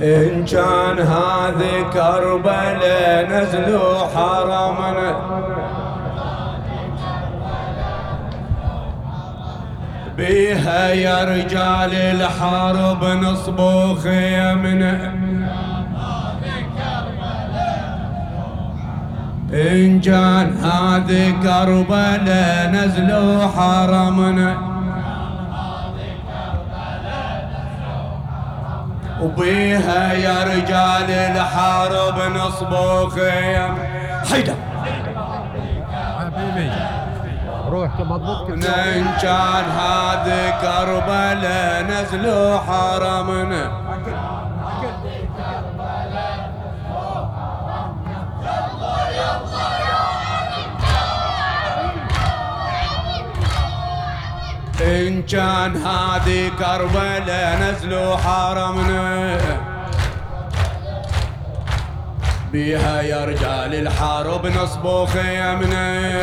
إن كان هذه كربلاء نزلوا حرمنا بيها يا رجال الحرب نصبوا خيمنا. إن كان هذه كربلاء نزلوا حرمنا وبيها يا رجال الحرب نصبوا خيم. حيدر حبيبي روح مضبوط. إن كان هذه كربلاء نزلوا حرمنا إن كان هذه كربلاء نزلوا حرمنا بيها يا رجال الحرب نصبوا خيمنا.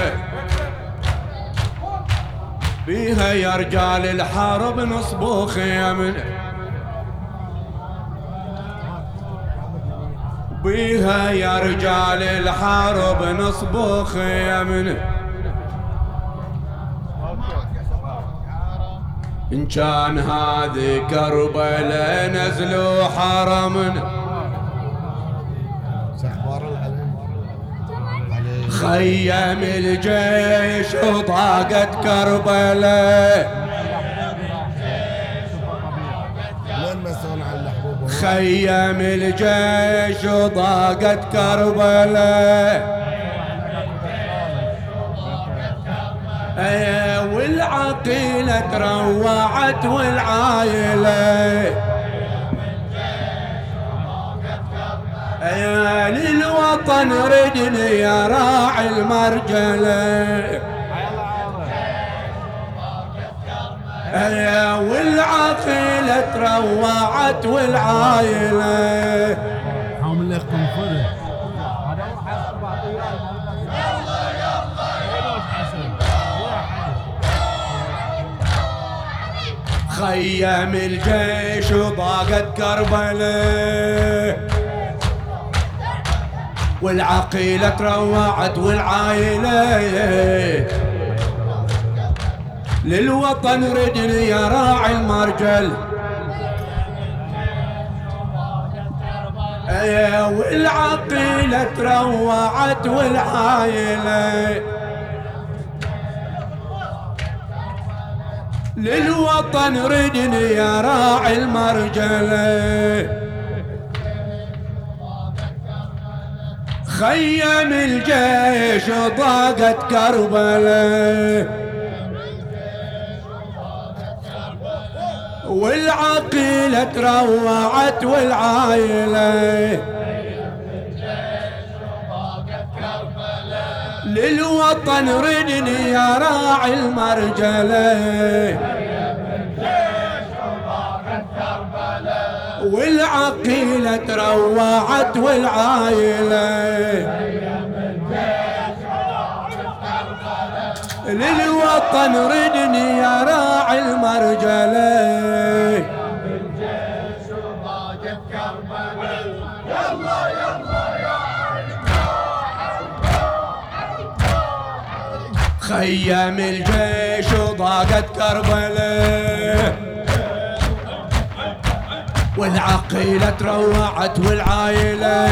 بيها يا رجال الحرب نصبوا خيمنا. بيها يا رجال الحرب نصبوا خيمنا. إن كان هذه كربلاء نزلوا حرمنا خيم الجيش وضاقت كربلاء. خيم الجيش وضاقت كربلاء والعقيلة تروعت والعايلة للوطن ردني يا راعي المرجلة. والعقيلة تروعت والعايلة خيم الجيش وضاقت كربلاء والعقيلة تروعت والعايلة للوطن ردني يا راعي المرجل. والعقيلة تروعت والعايلة للوطن ردني يا راعي المرجلة. خيم الجيش وضاقت كربلاء والعقيلة تروعت والعايلة للوطن ردني يا راعي المرجلة. والعقيلة تروعت والعايلة للوطن ردني يا راعي المرجلة. خيم الجيش وضاقت كربلاء والعقيلة تروعت والعايلة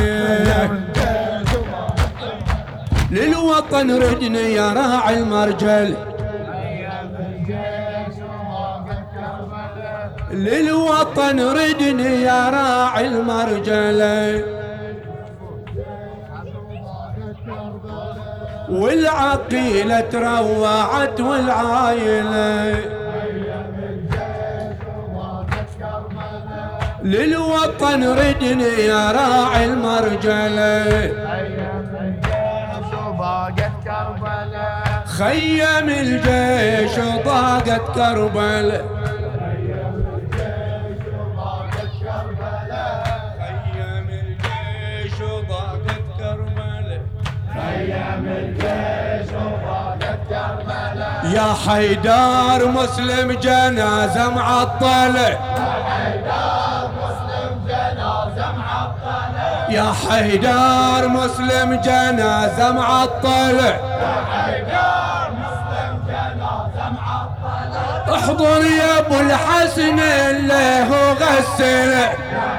للوطن ردني يا راعي المرجل. للوطن ردني يا راعي المرجلة والعقيلة تروعت والعايلة للوطن ردني يا راعي المرجلة. خيم الجيش وضاقت كربلاء خيم الجيش وضاقت كربلاء يا حيدر مسلم جنازة معطلة. يا حيدر مسلم جنازة يا حيدر مسلم جنازة معطلة، احضر يا ابو الحسن اللي هو غسل،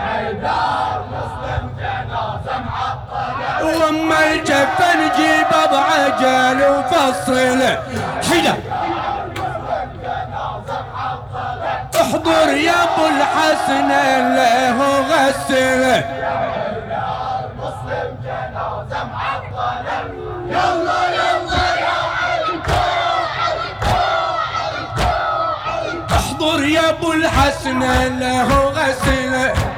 واما الجفن جيبه بعجل وفصل. حيدر احضر يا ابو الحسن اللي هو غسل، يلا يلا يا احضر يا ابو الحسن اللي هو غسل،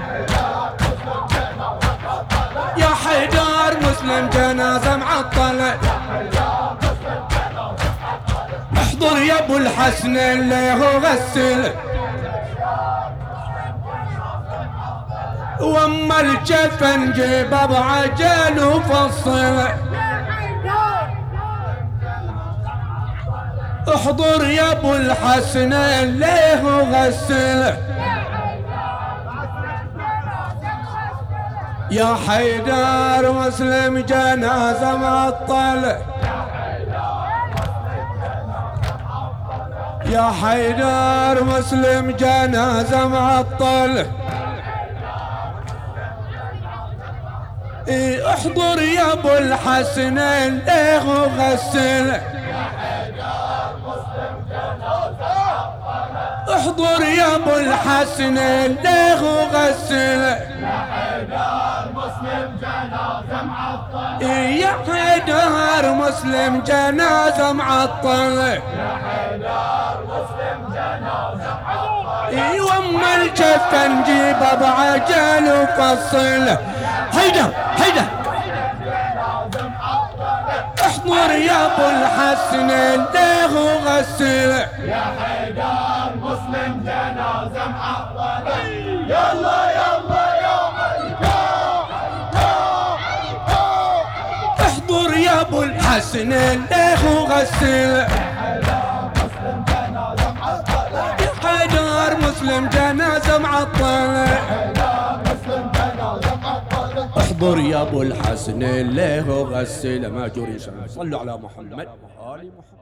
يا حيدر مسلم جنازة معطلة، احضر يا ابو الحسن اللي هو غسل، واما الجفن جيبه بعجل وفصل. احضر يا ابو الحسن اللي هو غسل، يا حيدر مسلم جنازة معطلة، يا حيدر مسلم جنازة معطلة. احضر يا ابو الحسن اللي هو غسل، احضر يا ابو الحسن اللي هو غسل، يا حيدر مسلم جنازة معطلة، واما الجفن جيبه بعجل وفصل. حيدر احضر يا ابو الحسن اللي هو غسل، يا حيدر مسلم جنازة معطلة. يلا يلا يا احضر يا ابو الحسن اللي هو غسل، يا حيدر مسلم جنازة معطلة، احضر يا ابو الحسن اللي هو غسل. ماجور ان شاء الله. صلوا على محمد وآل محمد.